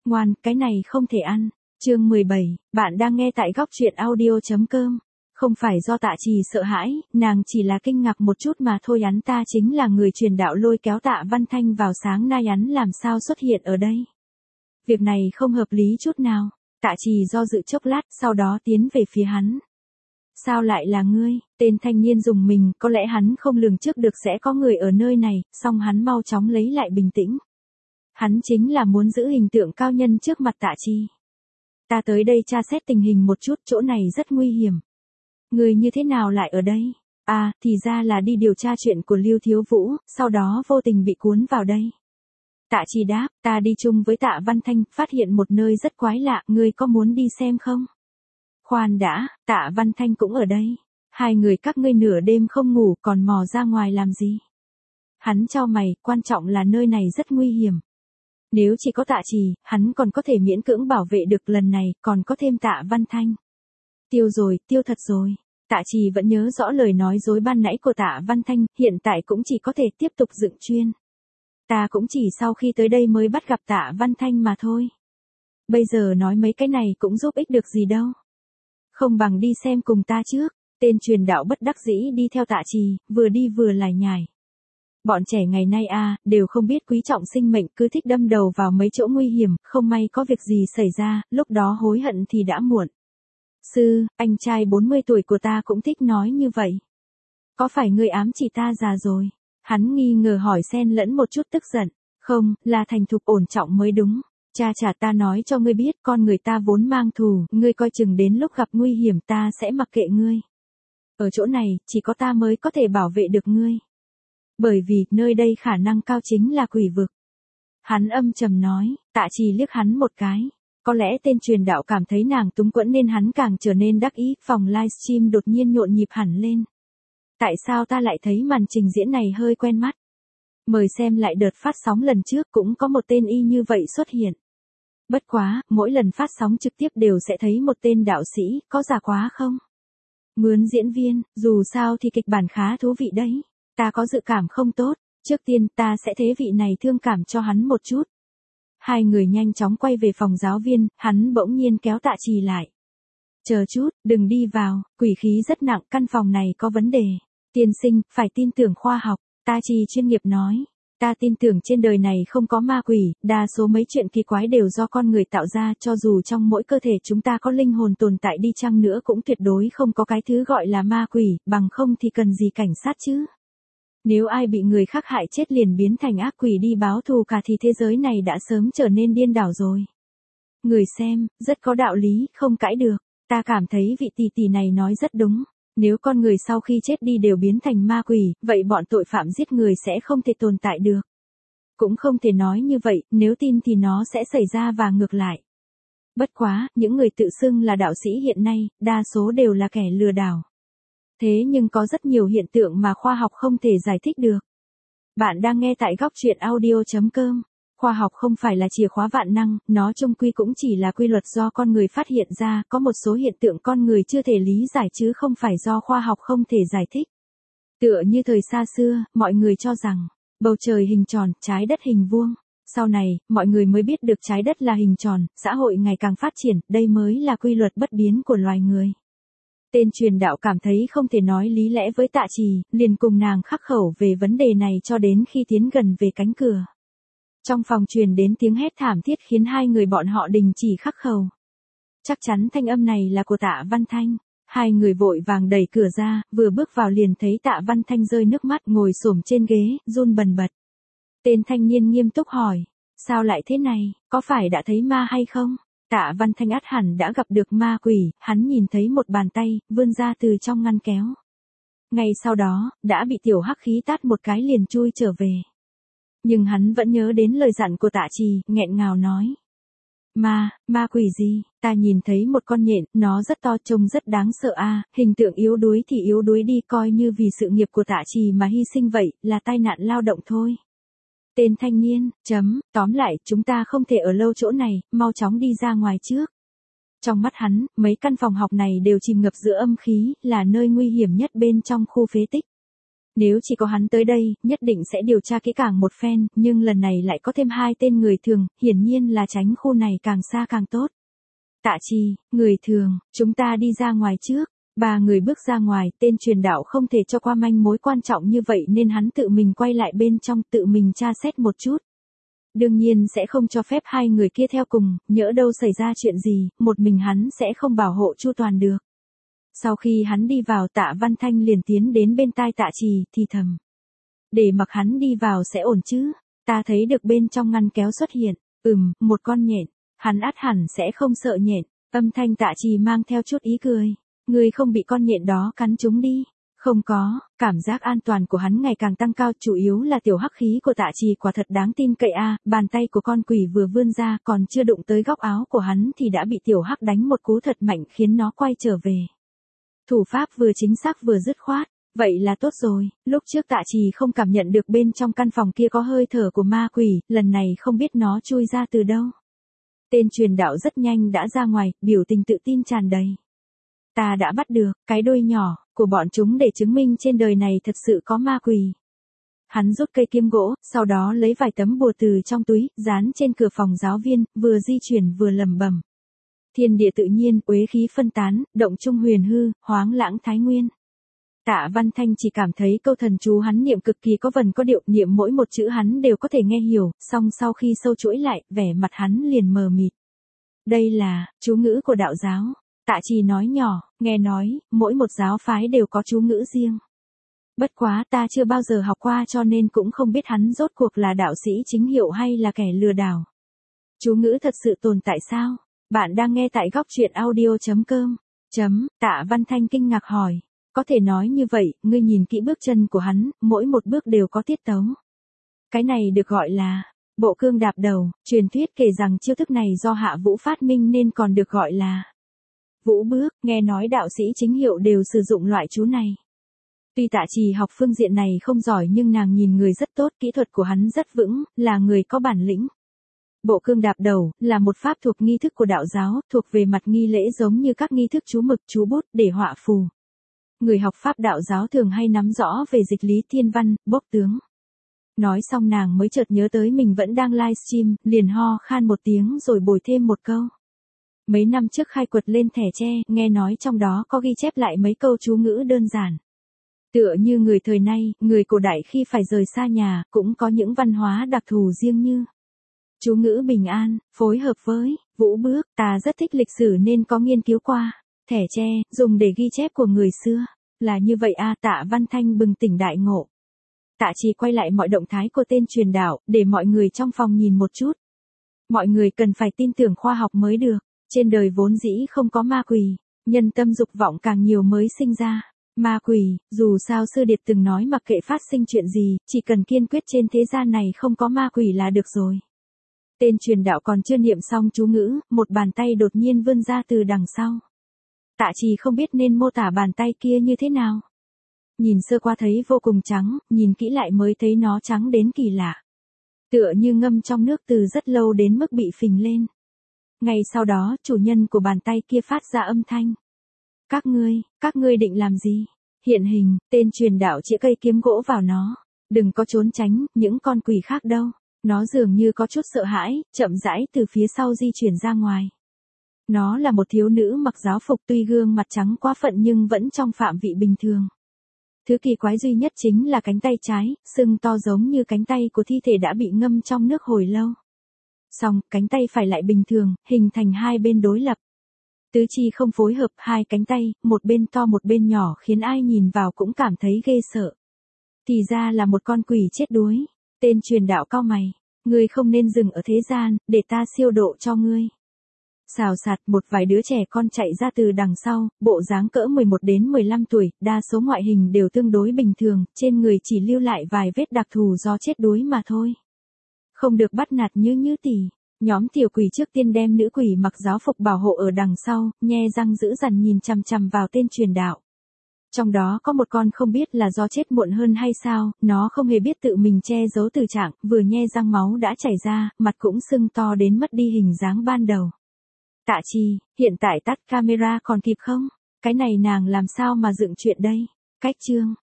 Ngoan, cái này không thể ăn. Chương 17, bạn đang nghe tại góc truyện audio.com. Không phải do Tạ Trì sợ hãi, nàng chỉ là kinh ngạc một chút mà thôi. Hắn ta chính là người truyền đạo lôi kéo Tạ Văn Thanh vào sáng nay, hắn làm sao xuất hiện ở đây? Việc này không hợp lý chút nào. Tạ Trì do dự chốc lát, sau đó tiến về phía hắn. Sao lại là ngươi? Tên thanh niên rùng mình, có lẽ hắn không lường trước được sẽ có người ở nơi này, song hắn mau chóng lấy lại bình tĩnh. Hắn chính là muốn giữ hình tượng cao nhân trước mặt Tạ Trì. Ta tới đây tra xét tình hình một chút, chỗ này rất nguy hiểm. Người như thế nào lại ở đây? À, thì ra là đi điều tra chuyện của Lưu Thiếu Vũ, sau đó vô tình bị cuốn vào đây. Tạ Trì đáp, ta đi chung với Tạ Văn Thanh, phát hiện một nơi rất quái lạ, ngươi có muốn đi xem không? Khoan đã, Tạ Văn Thanh cũng ở đây. Hai người các ngươi nửa đêm không ngủ còn mò ra ngoài làm gì? Hắn chau mày, quan trọng là nơi này rất nguy hiểm. Nếu chỉ có Tạ Trì, hắn còn có thể miễn cưỡng bảo vệ được, lần này còn có thêm Tạ Văn Thanh. Tiêu rồi, tiêu thật rồi. Tạ Trì vẫn nhớ rõ lời nói dối ban nãy của Tạ Văn Thanh, hiện tại cũng chỉ có thể tiếp tục dựng chuyên. Ta cũng chỉ sau khi tới đây mới bắt gặp Tạ Văn Thanh mà thôi. Bây giờ nói mấy cái này cũng giúp ích được gì đâu. Không bằng đi xem cùng ta trước. Tên truyền đạo bất đắc dĩ đi theo Tạ Trì, vừa đi vừa lải nhải. Bọn trẻ ngày nay đều không biết quý trọng sinh mệnh, cứ thích đâm đầu vào mấy chỗ nguy hiểm, không may có việc gì xảy ra, lúc đó hối hận thì đã muộn. Sư, anh trai 40 tuổi của ta cũng thích nói như vậy. Có phải ngươi ám chỉ ta già rồi? Hắn nghi ngờ hỏi, xen lẫn một chút tức giận. Không, là thành thục ổn trọng mới đúng. Cha chả, ta nói cho ngươi biết, con người ta vốn mang thù, ngươi coi chừng đến lúc gặp nguy hiểm ta sẽ mặc kệ ngươi. Ở chỗ này, chỉ có ta mới có thể bảo vệ được ngươi. Bởi vì, nơi đây khả năng cao chính là quỷ vực. Hắn âm trầm nói, Tạ Trì liếc hắn một cái. Có lẽ tên truyền đạo cảm thấy nàng túng quẫn nên hắn càng trở nên đắc ý, phòng livestream đột nhiên nhộn nhịp hẳn lên. Tại sao ta lại thấy màn trình diễn này hơi quen mắt? Mời xem lại đợt phát sóng lần trước, cũng có một tên y như vậy xuất hiện. Bất quá, mỗi lần phát sóng trực tiếp đều sẽ thấy một tên đạo sĩ, có giả quá không? Mướn diễn viên, dù sao thì kịch bản khá thú vị đấy. Ta có dự cảm không tốt, trước tiên ta sẽ thế vị này thương cảm cho hắn một chút. Hai người nhanh chóng quay về phòng giáo viên, hắn bỗng nhiên kéo Tạ Trì lại. Chờ chút, đừng đi vào, quỷ khí rất nặng, căn phòng này có vấn đề. Tiên sinh, phải tin tưởng khoa học, Tạ Trì chuyên nghiệp nói. Ta tin tưởng trên đời này không có ma quỷ, đa số mấy chuyện kỳ quái đều do con người tạo ra, cho dù trong mỗi cơ thể chúng ta có linh hồn tồn tại đi chăng nữa cũng tuyệt đối không có cái thứ gọi là ma quỷ, bằng không thì cần gì cảnh sát chứ. Nếu ai bị người khác hại chết liền biến thành ác quỷ đi báo thù cả thì thế giới này đã sớm trở nên điên đảo rồi. Người xem, rất có đạo lý, không cãi được. Ta cảm thấy vị tỷ tỷ này nói rất đúng. Nếu con người sau khi chết đi đều biến thành ma quỷ, vậy bọn tội phạm giết người sẽ không thể tồn tại được. Cũng không thể nói như vậy, nếu tin thì nó sẽ xảy ra và ngược lại. Bất quá, những người tự xưng là đạo sĩ hiện nay, đa số đều là kẻ lừa đảo. Thế nhưng có rất nhiều hiện tượng mà khoa học không thể giải thích được. Bạn đang nghe tại góc truyện audio.com. Khoa học không phải là chìa khóa vạn năng, nó chung quy cũng chỉ là quy luật do con người phát hiện ra, có một số hiện tượng con người chưa thể lý giải chứ không phải do khoa học không thể giải thích. Tựa như thời xa xưa, mọi người cho rằng, bầu trời hình tròn, trái đất hình vuông. Sau này, mọi người mới biết được trái đất là hình tròn, xã hội ngày càng phát triển, đây mới là quy luật bất biến của loài người. Tên truyền đạo cảm thấy không thể nói lý lẽ với Tạ Trì, liền cùng nàng khắc khẩu về vấn đề này cho đến khi tiến gần về cánh cửa. Trong phòng truyền đến tiếng hét thảm thiết khiến hai người bọn họ đình chỉ khắc khẩu. Chắc chắn thanh âm này là của Tạ Văn Thanh. Hai người vội vàng đẩy cửa ra, vừa bước vào liền thấy Tạ Văn Thanh rơi nước mắt ngồi xổm trên ghế, run bần bật. Tên thanh niên nghiêm túc hỏi, sao lại thế này, có phải đã thấy ma hay không? Tạ Văn Thanh ắt hẳn đã gặp được ma quỷ, hắn nhìn thấy một bàn tay, vươn ra từ trong ngăn kéo. Ngay sau đó, đã bị tiểu hắc khí tát một cái liền chui trở về. Nhưng hắn vẫn nhớ đến lời dặn của Tạ Trì, nghẹn ngào nói. Ma quỷ gì, ta nhìn thấy một con nhện, nó rất to trông rất đáng sợ hình tượng yếu đuối thì yếu đuối đi, coi như vì sự nghiệp của Tạ Trì mà hy sinh vậy, là tai nạn lao động thôi. Tên thanh niên, tóm lại, chúng ta không thể ở lâu chỗ này, mau chóng đi ra ngoài trước. Trong mắt hắn, mấy căn phòng học này đều chìm ngập giữa âm khí, là nơi nguy hiểm nhất bên trong khu phế tích. Nếu chỉ có hắn tới đây, nhất định sẽ điều tra kỹ càng một phen, nhưng lần này lại có thêm 2 tên người thường, hiển nhiên là tránh khu này càng xa càng tốt. Tạ Trì, người thường, chúng ta đi ra ngoài trước. 3 người bước ra ngoài, tên truyền đạo không thể cho qua manh mối quan trọng như vậy nên hắn tự mình quay lại bên trong tự mình tra xét một chút. Đương nhiên sẽ không cho phép 2 người kia theo cùng, nhỡ đâu xảy ra chuyện gì, một mình hắn sẽ không bảo hộ chu toàn được. Sau khi hắn đi vào Tạ Văn Thanh liền tiến đến bên tai Tạ Trì thì thầm. Để mặc hắn đi vào sẽ ổn chứ, ta thấy được bên trong ngăn kéo xuất hiện, một con nhện, hắn ắt hẳn sẽ không sợ nhện, âm thanh Tạ Trì mang theo chút ý cười. Ngươi không bị con nhện đó cắn trúng đi. Không có, cảm giác an toàn của hắn ngày càng tăng cao, chủ yếu là tiểu hắc khí của Tạ Trì quả thật đáng tin cậy bàn tay của con quỷ vừa vươn ra còn chưa đụng tới góc áo của hắn thì đã bị tiểu hắc đánh một cú thật mạnh khiến nó quay trở về. Thủ pháp vừa chính xác vừa dứt khoát, vậy là tốt rồi, lúc trước Tạ Trì không cảm nhận được bên trong căn phòng kia có hơi thở của ma quỷ, lần này không biết nó chui ra từ đâu. Tên truyền đạo rất nhanh đã ra ngoài, biểu tình tự tin tràn đầy. Ta đã bắt được cái đuôi nhỏ của bọn chúng để chứng minh trên đời này thật sự có ma quỷ. Hắn rút cây kiếm gỗ, sau đó lấy vài tấm bùa từ trong túi, dán trên cửa phòng giáo viên, vừa di chuyển vừa lẩm bẩm. Thiên địa tự nhiên, uế khí phân tán, động trung huyền hư, hoáng lãng thái nguyên. Tạ Văn Thanh chỉ cảm thấy câu thần chú hắn niệm cực kỳ có vần có điệu, niệm mỗi một chữ hắn đều có thể nghe hiểu, song sau khi sâu chuỗi lại, vẻ mặt hắn liền mờ mịt. Đây là chú ngữ của đạo giáo. Tạ Trì nói nhỏ, nghe nói, mỗi một giáo phái đều có chú ngữ riêng. Bất quá ta chưa bao giờ học qua cho nên cũng không biết hắn rốt cuộc là đạo sĩ chính hiệu hay là kẻ lừa đảo. Chú ngữ thật sự tồn tại sao? Bạn đang nghe tại góc truyện audio.com. Tạ Văn Thanh kinh ngạc hỏi. Có thể nói như vậy, ngươi nhìn kỹ bước chân của hắn, mỗi một bước đều có tiết tấu. Cái này được gọi là bộ cương đạp đầu, truyền thuyết kể rằng chiêu thức này do Hạ Vũ phát minh nên còn được gọi là Vũ bước, nghe nói đạo sĩ chính hiệu đều sử dụng loại chú này. Tuy Tạ Trì học phương diện này không giỏi nhưng nàng nhìn người rất tốt, kỹ thuật của hắn rất vững, là người có bản lĩnh. Bộ cương đạp đầu, là một pháp thuộc nghi thức của đạo giáo, thuộc về mặt nghi lễ giống như các nghi thức chú mực, chú bút, để họa phù. Người học pháp đạo giáo thường hay nắm rõ về dịch lý thiên văn, bốc tướng. Nói xong nàng mới chợt nhớ tới mình vẫn đang livestream, liền ho khan một tiếng rồi bồi thêm một câu. Mấy năm trước khai quật lên thẻ tre, nghe nói trong đó có ghi chép lại mấy câu chú ngữ đơn giản. Tựa như người thời nay, người cổ đại khi phải rời xa nhà, cũng có những văn hóa đặc thù riêng như chú ngữ bình an, phối hợp với vũ bước, ta rất thích lịch sử nên có nghiên cứu qua. Thẻ tre, dùng để ghi chép của người xưa. Là như vậy Tạ Văn Thanh bừng tỉnh đại ngộ. Tạ Trì quay lại mọi động thái của tên truyền đạo, để mọi người trong phòng nhìn một chút. Mọi người cần phải tin tưởng khoa học mới được. Trên đời vốn dĩ không có ma quỷ, nhân tâm dục vọng càng nhiều mới sinh ra. Ma quỷ, dù sao sư điệt từng nói mặc kệ phát sinh chuyện gì, chỉ cần kiên quyết trên thế gian này không có ma quỷ là được rồi. Tên truyền đạo còn chưa niệm xong chú ngữ, một bàn tay đột nhiên vươn ra từ đằng sau. Tạ Trì không biết nên mô tả bàn tay kia như thế nào. Nhìn sơ qua thấy vô cùng trắng, nhìn kỹ lại mới thấy nó trắng đến kỳ lạ. Tựa như ngâm trong nước từ rất lâu đến mức bị phình lên. Ngay sau đó, chủ nhân của bàn tay kia phát ra âm thanh. Các ngươi định làm gì? Hiện hình, tên truyền đạo chĩa cây kiếm gỗ vào nó. Đừng có trốn tránh, những con quỷ khác đâu. Nó dường như có chút sợ hãi, chậm rãi từ phía sau di chuyển ra ngoài. Nó là một thiếu nữ mặc giáo phục, tuy gương mặt trắng quá phận nhưng vẫn trong phạm vị bình thường. Thứ kỳ quái duy nhất chính là cánh tay trái, sưng to giống như cánh tay của thi thể đã bị ngâm trong nước hồi lâu. Song, cánh tay phải lại bình thường, hình thành hai bên đối lập. Tứ chi không phối hợp, hai cánh tay, một bên to một bên nhỏ khiến ai nhìn vào cũng cảm thấy ghê sợ. Thì ra là một con quỷ chết đuối. Tên truyền đạo cau mày. Ngươi không nên dừng ở thế gian, để ta siêu độ cho ngươi. Xào xạc, một vài đứa trẻ con chạy ra từ đằng sau, bộ dáng cỡ 11 đến 15 tuổi, đa số ngoại hình đều tương đối bình thường, trên người chỉ lưu lại vài vết đặc thù do chết đuối mà thôi. Không được bắt nạt như tỷ. Nhóm tiểu quỷ trước tiên đem nữ quỷ mặc giáo phục bảo hộ ở đằng sau, nhe răng dữ dằn nhìn chằm chằm vào tên truyền đạo. Trong đó có một con không biết là do chết muộn hơn hay sao, nó không hề biết tự mình che giấu từ trạng, vừa nhe răng máu đã chảy ra, mặt cũng sưng to đến mất đi hình dáng ban đầu. Tạ Trì, hiện tại tắt camera còn kịp không? Cái này nàng làm sao mà dựng chuyện đây? Cách chương.